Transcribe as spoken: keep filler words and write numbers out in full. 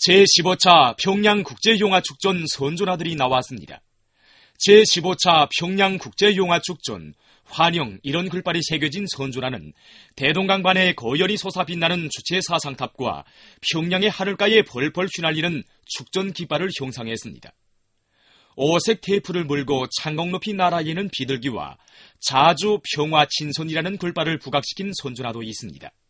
제십오 차 평양국제용화축전 선조나들이 나왔습니다. 제십오 차 평양국제용화축전 환영 이런 글발이 새겨진 선조나는 대동강반에 거열이 솟아 빛나는 주체 사상탑과 평양의 하늘가에 벌벌 휘날리는 축전 깃발을 형상했습니다. 오색 테이프를 물고 창공 높이 날아있는 비둘기와 자주 평화 친손이라는 글발을 부각시킨 선조나도 있습니다.